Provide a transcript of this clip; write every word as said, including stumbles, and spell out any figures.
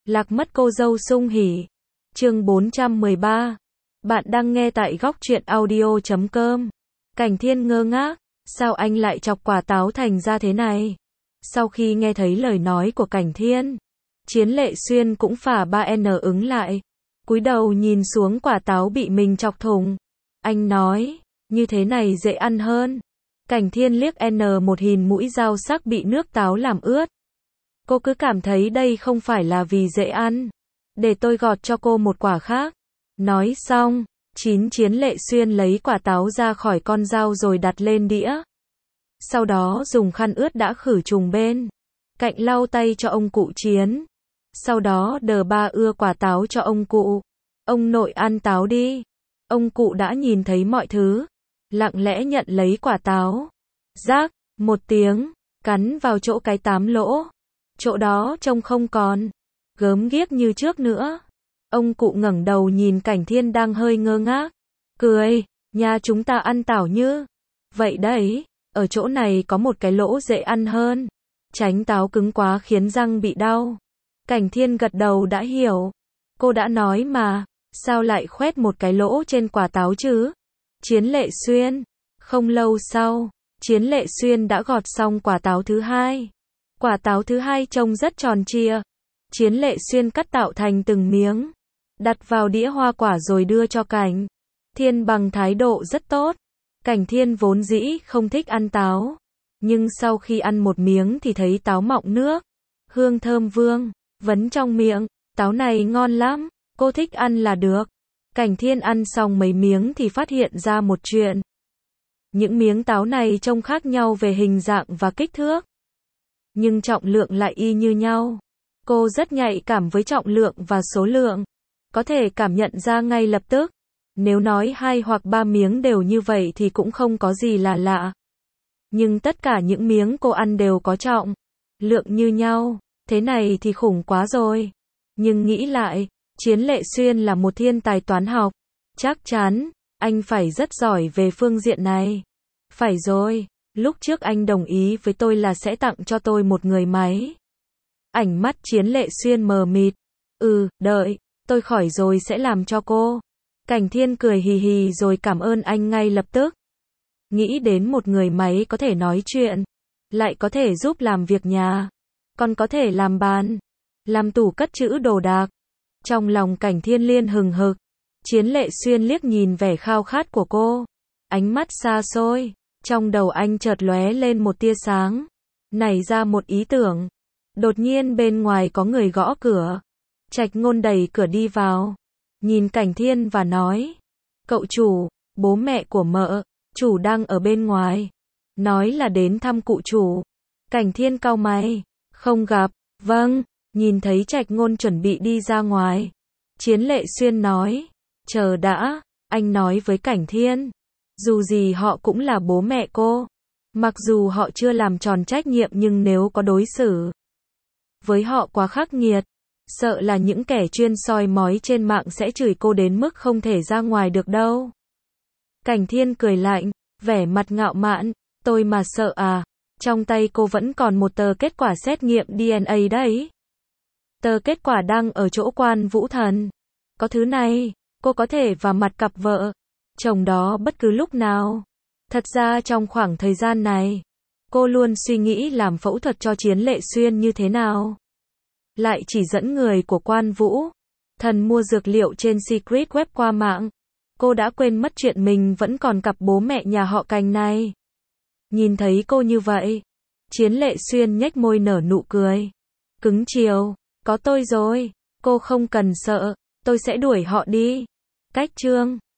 Lạc mất cô dâu sung hỉ. Chương bốn trăm mười ba. Bạn đang nghe tại góc truyện audio chấm com. Cảnh Thiên ngơ ngác, sao anh lại chọc quả táo thành ra thế này? Sau khi nghe thấy lời nói của Cảnh Thiên, Chiến Lệ Xuyên cũng phả ba n ứng lại, cúi đầu nhìn xuống quả táo bị mình chọc thủng. Anh nói, như thế này dễ ăn hơn. Cảnh Thiên liếc n một hình mũi dao sắc bị nước táo làm ướt. Cô cứ cảm thấy đây không phải là vì dễ ăn. Để tôi gọt cho cô một quả khác. Nói xong, chín Chiến Lệ Xuyên lấy quả táo ra khỏi con dao rồi đặt lên đĩa. Sau đó dùng khăn ướt đã khử trùng bên cạnh lau tay cho ông cụ Chiến. Sau đó đờ ba ưa quả táo cho ông cụ. Ông nội ăn táo đi. Ông cụ đã nhìn thấy mọi thứ, lặng lẽ nhận lấy quả táo. Rác, một tiếng, cắn vào chỗ cái tám lỗ. Chỗ đó trông không còn gớm ghiếc như trước nữa. Ông cụ ngẩng đầu nhìn Cảnh Thiên đang hơi ngơ ngác, cười, nhà chúng ta ăn tảo như vậy đấy, ở chỗ này có một cái lỗ dễ ăn hơn. Tránh táo cứng quá khiến răng bị đau. Cảnh Thiên gật đầu đã hiểu. Cô đã nói mà, sao lại khoét một cái lỗ trên quả táo chứ? Chiến Lệ Xuyên. Không lâu sau, Chiến Lệ Xuyên đã gọt xong quả táo thứ hai. Quả táo thứ hai trông rất tròn trịa. Chiến Lệ Xuyên cắt tạo thành từng miếng, đặt vào đĩa hoa quả rồi đưa cho Cảnh Thiên bằng thái độ rất tốt. Cảnh Thiên vốn dĩ không thích ăn táo, nhưng sau khi ăn một miếng thì thấy táo mọng nước, hương thơm vương vấn trong miệng. Táo này ngon lắm, cô thích ăn là được. Cảnh Thiên ăn xong mấy miếng thì phát hiện ra một chuyện. Những miếng táo này trông khác nhau về hình dạng và kích thước, nhưng trọng lượng lại y như nhau. Cô rất nhạy cảm với trọng lượng và số lượng, có thể cảm nhận ra ngay lập tức. Nếu nói hai hoặc ba miếng đều như vậy thì cũng không có gì là lạ. Nhưng tất cả những miếng cô ăn đều có trọng lượng như nhau, thế này thì khủng quá rồi. Nhưng nghĩ lại, Chiến Lệ Xuyên là một thiên tài toán học, chắc chắn anh phải rất giỏi về phương diện này. Phải rồi, lúc trước anh đồng ý với tôi là sẽ tặng cho tôi một người máy. Ánh mắt Chiến Lệ Xuyên mờ mịt. Ừ, đợi, tôi khỏi rồi sẽ làm cho cô. Cảnh Thiên cười hì hì rồi cảm ơn anh ngay lập tức. Nghĩ đến một người máy có thể nói chuyện, lại có thể giúp làm việc nhà, còn có thể làm bàn, làm tủ cất trữ đồ đạc. Trong lòng Cảnh Thiên liên hừng hực. Chiến Lệ Xuyên liếc nhìn vẻ khao khát của cô, ánh mắt xa xôi. Trong đầu anh chợt lóe lên một tia sáng, nảy ra một ý tưởng. Đột nhiên bên ngoài có người gõ cửa. Trạch Ngôn đẩy cửa đi vào, nhìn Cảnh Thiên và nói, cậu chủ, bố mẹ của mợ chủ đang ở bên ngoài, nói là đến thăm cụ chủ. Cảnh Thiên cau mày, không gặp. Vâng. Nhìn thấy Trạch Ngôn chuẩn bị đi ra ngoài, Chiến Lệ Xuyên nói, chờ đã. Anh nói với Cảnh Thiên, dù gì họ cũng là bố mẹ cô. Mặc dù họ chưa làm tròn trách nhiệm nhưng nếu có đối xử với họ quá khắc nghiệt, sợ là những kẻ chuyên soi mói trên mạng sẽ chửi cô đến mức không thể ra ngoài được đâu. Cảnh Thiên cười lạnh, vẻ mặt ngạo mạn, tôi mà sợ à? Trong tay cô vẫn còn một tờ kết quả xét nghiệm đê en a đấy. Tờ kết quả đang ở chỗ Quan Vũ Thần. Có thứ này, cô có thể vào mặt cặp vợ chồng đó bất cứ lúc nào. Thật ra trong khoảng thời gian này, cô luôn suy nghĩ làm phẫu thuật cho Chiến Lệ Xuyên như thế nào. Lại chỉ dẫn người của Quan Vũ Thần mua dược liệu trên Secret Web qua mạng. Cô đã quên mất chuyện mình vẫn còn cặp bố mẹ nhà họ Cảnh này. Nhìn thấy cô như vậy, Chiến Lệ Xuyên nhếch môi nở nụ cười cứng chiều, có tôi rồi, cô không cần sợ, tôi sẽ đuổi họ đi. Cách chương